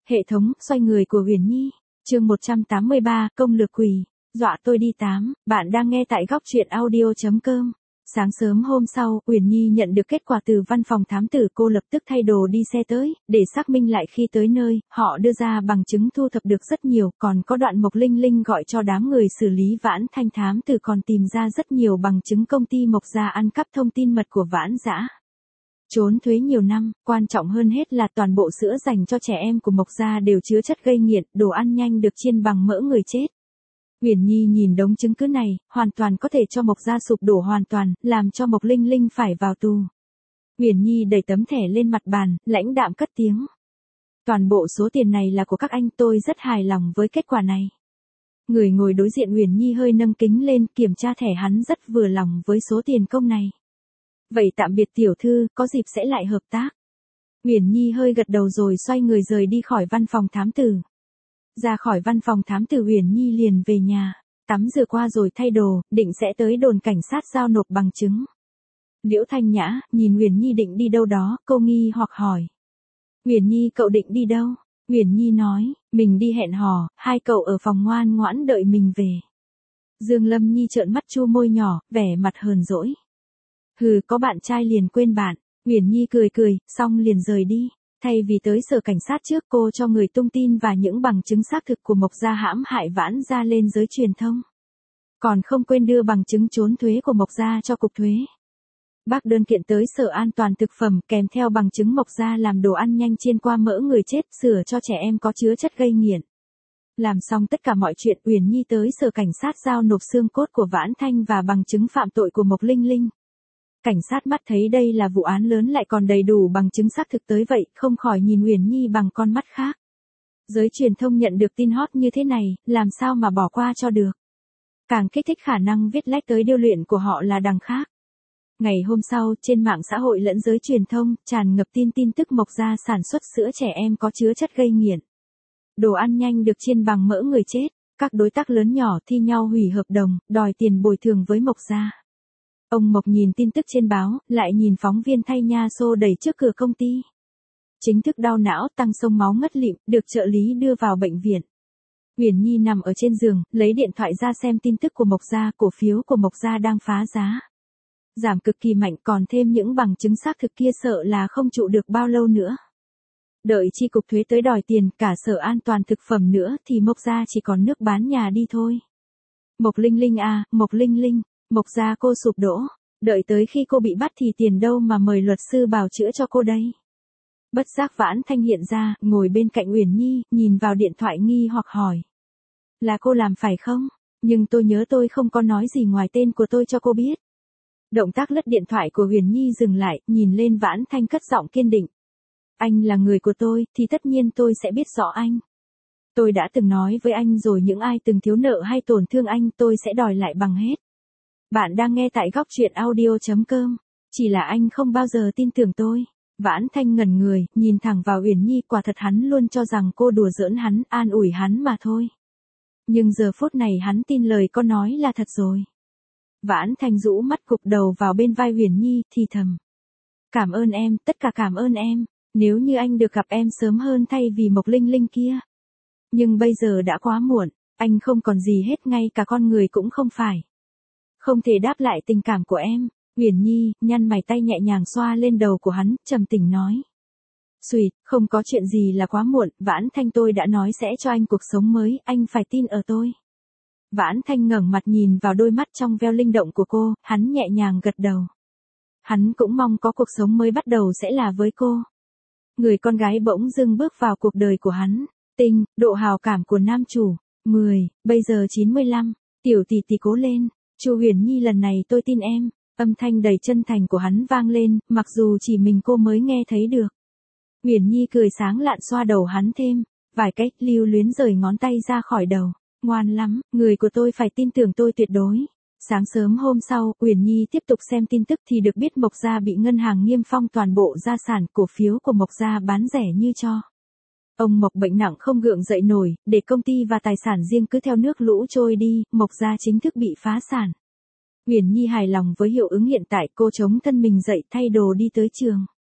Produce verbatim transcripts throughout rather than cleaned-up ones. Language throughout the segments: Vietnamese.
Hệ thống, xoay người của Uyển Nhi. Chương một trăm tám mươi ba, công lược quỷ. Dọa tôi đi tám, bạn đang nghe tại góc truyện audio chấm com. Sáng sớm hôm sau, Uyển Nhi nhận được kết quả từ văn phòng thám tử, cô lập tức thay đồ đi xe tới, để xác minh lại khi tới nơi, họ đưa ra bằng chứng thu thập được rất nhiều, còn có đoạn Mộc Linh Linh gọi cho đám người xử lý Vãn Thanh, thám tử còn tìm ra rất nhiều bằng chứng công ty Mộc Gia ăn cắp thông tin mật của Vãn Dã. Trốn thuế nhiều năm, quan trọng hơn hết là toàn bộ sữa dành cho trẻ em của Mộc Gia đều chứa chất gây nghiện, đồ ăn nhanh được chiên bằng mỡ người chết. Uyển Nhi nhìn đống chứng cứ này, hoàn toàn có thể cho Mộc Gia sụp đổ hoàn toàn, làm cho Mộc Linh Linh phải vào tù. Uyển Nhi đẩy tấm thẻ lên mặt bàn, lãnh đạm cất tiếng. Toàn bộ số tiền này là của các anh, tôi rất hài lòng với kết quả này. Người ngồi đối diện Uyển Nhi hơi nâng kính lên, kiểm tra thẻ, hắn rất vừa lòng với số tiền công này. Vậy tạm biệt tiểu thư, có dịp sẽ lại hợp tác. Uyển Nhi hơi gật đầu rồi xoay người rời đi khỏi văn phòng thám tử. Ra khỏi văn phòng thám tử, Uyển Nhi liền về nhà, tắm rửa qua rồi thay đồ, định sẽ tới đồn cảnh sát giao nộp bằng chứng. Liễu Thanh Nhã nhìn Uyển Nhi định đi đâu đó, cô nghi hoặc hỏi. Uyển Nhi, cậu định đi đâu? Uyển Nhi nói, mình đi hẹn hò, hai cậu ở phòng ngoan ngoãn đợi mình về. Dương Lâm Nhi trợn mắt chu môi nhỏ, vẻ mặt hờn dỗi. Hừ, có bạn trai liền quên bạn. Uyển Nhi cười cười, xong liền rời đi. Thay vì tới sở cảnh sát trước, cô cho người tung tin và những bằng chứng xác thực của Mộc Gia hãm hại Vãn Gia lên giới truyền thông. Còn không quên đưa bằng chứng trốn thuế của Mộc Gia cho cục thuế. Bác đơn kiện tới sở an toàn thực phẩm, kèm theo bằng chứng Mộc Gia làm đồ ăn nhanh chiên qua mỡ người chết, sửa cho trẻ em có chứa chất gây nghiện. Làm xong tất cả mọi chuyện, Uyển Nhi tới sở cảnh sát giao nộp xương cốt của Vãn Thanh và bằng chứng phạm tội của Mộc Linh Linh. Cảnh sát mắt thấy đây là vụ án lớn lại còn đầy đủ bằng chứng xác thực tới vậy, không khỏi nhìn Uyển Nhi bằng con mắt khác. Giới truyền thông nhận được tin hot như thế này, làm sao mà bỏ qua cho được. Càng kích thích khả năng viết lách tới điêu luyện của họ là đằng khác. Ngày hôm sau, trên mạng xã hội lẫn giới truyền thông, tràn ngập tin tin tức Mộc Gia sản xuất sữa trẻ em có chứa chất gây nghiện. Đồ ăn nhanh được chiên bằng mỡ người chết, các đối tác lớn nhỏ thi nhau hủy hợp đồng, đòi tiền bồi thường với Mộc Gia. Ông Mộc nhìn tin tức trên báo, lại nhìn phóng viên thay nha xô đẩy trước cửa công ty. Chính thức đau não, tăng sông máu ngất lịm, được trợ lý đưa vào bệnh viện. Uyển Nhi nằm ở trên giường, lấy điện thoại ra xem tin tức của Mộc Gia, cổ phiếu của Mộc Gia đang phá giá. Giảm cực kỳ mạnh, còn thêm những bằng chứng xác thực kia sợ là không trụ được bao lâu nữa. Đợi chi cục thuế tới đòi tiền, cả sở an toàn thực phẩm nữa thì Mộc Gia chỉ còn nước bán nhà đi thôi. Mộc Linh Linh à, Mộc Linh Linh. Mộc Gia cô sụp đổ, đợi tới khi cô bị bắt thì tiền đâu mà mời luật sư bào chữa cho cô đây. Bất giác Vãn Thanh hiện ra, ngồi bên cạnh Uyển Nhi, nhìn vào điện thoại nghi hoặc hỏi. Là cô làm phải không? Nhưng tôi nhớ tôi không có nói gì ngoài tên của tôi cho cô biết. Động tác lướt điện thoại của Uyển Nhi dừng lại, nhìn lên Vãn Thanh cất giọng kiên định. Anh là người của tôi, thì tất nhiên tôi sẽ biết rõ anh. Tôi đã từng nói với anh rồi, những ai từng thiếu nợ hay tổn thương anh tôi sẽ đòi lại bằng hết. Bạn đang nghe tại góc truyện audio chấm com. Chỉ là anh không bao giờ tin tưởng tôi. Vãn Thanh ngẩn người, nhìn thẳng vào Uyển Nhi, quả thật hắn luôn cho rằng cô đùa giỡn hắn, an ủi hắn mà thôi. Nhưng giờ phút này hắn tin lời có nói là thật rồi. Vãn Thanh rũ mắt gục đầu vào bên vai Uyển Nhi, thì thầm. Cảm ơn em, tất cả cảm ơn em, nếu như anh được gặp em sớm hơn thay vì Mộc Linh Linh kia. Nhưng bây giờ đã quá muộn, anh không còn gì hết, ngay cả con người cũng không phải. Không thể đáp lại tình cảm của em. Uyển Nhi nhăn mày, tay nhẹ nhàng xoa lên đầu của hắn, trầm tĩnh nói. Xùi, không có chuyện gì là quá muộn, Vãn Thanh, tôi đã nói sẽ cho anh cuộc sống mới, anh phải tin ở tôi. Vãn Thanh ngẩng mặt nhìn vào đôi mắt trong veo linh động của cô, hắn nhẹ nhàng gật đầu. Hắn cũng mong có cuộc sống mới bắt đầu sẽ là với cô. Người con gái bỗng dưng bước vào cuộc đời của hắn. Tinh, độ hào cảm của nam chủ. mười, bây giờ chín mươi lăm, tiểu tỷ tỷ cố lên. Chu Uyển Nhi, lần này tôi tin em. Âm thanh đầy chân thành của hắn vang lên, mặc dù chỉ mình cô mới nghe thấy được. Uyển Nhi cười sáng lạn xoa đầu hắn thêm, vài cách lưu luyến rời ngón tay ra khỏi đầu. Ngoan lắm, người của tôi phải tin tưởng tôi tuyệt đối. Sáng sớm hôm sau, Uyển Nhi tiếp tục xem tin tức thì được biết Mộc Gia bị ngân hàng Niêm Phong toàn bộ gia sản, cổ phiếu của Mộc Gia bán rẻ như cho. Ông Mộc bệnh nặng không gượng dậy nổi, để công ty và tài sản riêng cứ theo nước lũ trôi đi, Mộc Gia chính thức bị phá sản. Uyển Nhi hài lòng với hiệu ứng hiện tại, cô chống thân mình dậy thay đồ đi tới trường.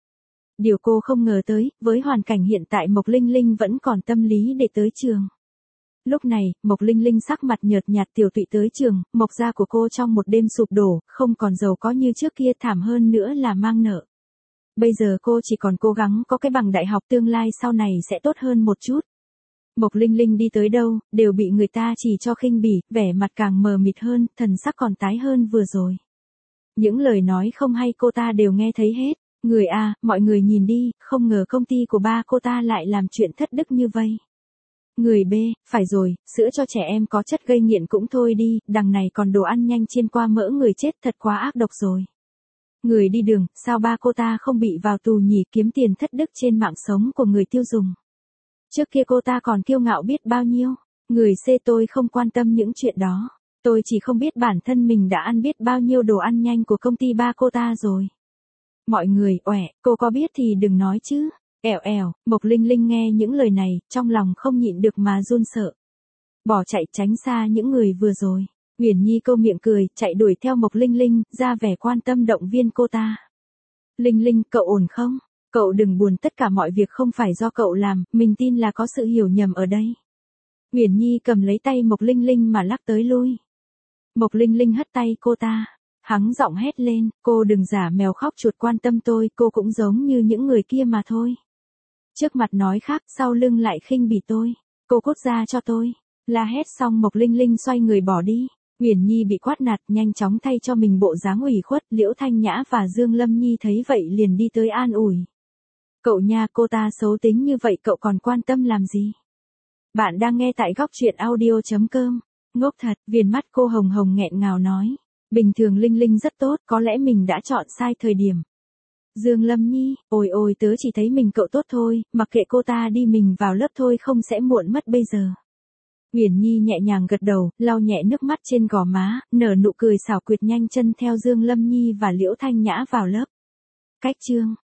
Điều cô không ngờ tới, với hoàn cảnh hiện tại Mộc Linh Linh vẫn còn tâm lý để tới trường. Lúc này, Mộc Linh Linh sắc mặt nhợt nhạt tiểu tụy tới trường, Mộc gia của cô trong một đêm sụp đổ, không còn giàu có như trước kia, thảm hơn nữa là mang nợ. Bây giờ cô chỉ còn cố gắng có cái bằng đại học, tương lai sau này sẽ tốt hơn một chút. Mộc Linh Linh đi tới đâu, đều bị người ta chỉ cho khinh bỉ, vẻ mặt càng mờ mịt hơn, thần sắc còn tái hơn vừa rồi. Những lời nói không hay cô ta đều nghe thấy hết. Người A, mọi người nhìn đi, không ngờ công ty của ba cô ta lại làm chuyện thất đức như vậy. Người B, phải rồi, sữa cho trẻ em có chất gây nghiện cũng thôi đi, đằng này còn đồ ăn nhanh chiên qua mỡ người chết, thật quá ác độc rồi. Người đi đường, sao ba cô ta không bị vào tù nhỉ, kiếm tiền thất đức trên mạng sống của người tiêu dùng. Trước kia cô ta còn kiêu ngạo biết bao nhiêu. Người C, tôi không quan tâm những chuyện đó. Tôi chỉ không biết bản thân mình đã ăn biết bao nhiêu đồ ăn nhanh của công ty ba cô ta rồi. Mọi người, oẻ, cô có biết thì đừng nói chứ. Ẻo ẻo, Mộc Linh Linh nghe những lời này, trong lòng không nhịn được mà run sợ. Bỏ chạy tránh xa những người vừa rồi. Uyển Nhi câu miệng cười, chạy đuổi theo Mộc Linh Linh, ra vẻ quan tâm động viên cô ta. Linh Linh, cậu ổn không? Cậu đừng buồn, tất cả mọi việc không phải do cậu làm, mình tin là có sự hiểu nhầm ở đây. Uyển Nhi cầm lấy tay Mộc Linh Linh mà lắc tới lui. Mộc Linh Linh hất tay cô ta. Hắng giọng hét lên, cô đừng giả mèo khóc chuột quan tâm tôi, cô cũng giống như những người kia mà thôi. Trước mặt nói khác, sau lưng lại khinh bỉ tôi. Cô cút ra cho tôi. La hét xong Mộc Linh Linh xoay người bỏ đi. Uyển Nhi bị quát nạt, nhanh chóng thay cho mình bộ dáng ủy khuất, Liễu Thanh Nhã và Dương Lâm Nhi thấy vậy liền đi tới an ủi. Cậu nha, cô ta xấu tính như vậy cậu còn quan tâm làm gì? Bạn đang nghe tại góc truyện audio chấm com. Ngốc thật, viền mắt cô hồng hồng nghẹn ngào nói. Bình thường Linh Linh rất tốt, có lẽ mình đã chọn sai thời điểm. Dương Lâm Nhi, ôi ôi tớ chỉ thấy mình cậu tốt thôi, mặc kệ cô ta đi mình vào lớp thôi không sẽ muộn mất bây giờ. Uyển Nhi nhẹ nhàng gật đầu, lau nhẹ nước mắt trên gò má, nở nụ cười xảo quyệt nhanh chân theo Dương Lâm Nhi và Liễu Thanh Nhã vào lớp. Cách chương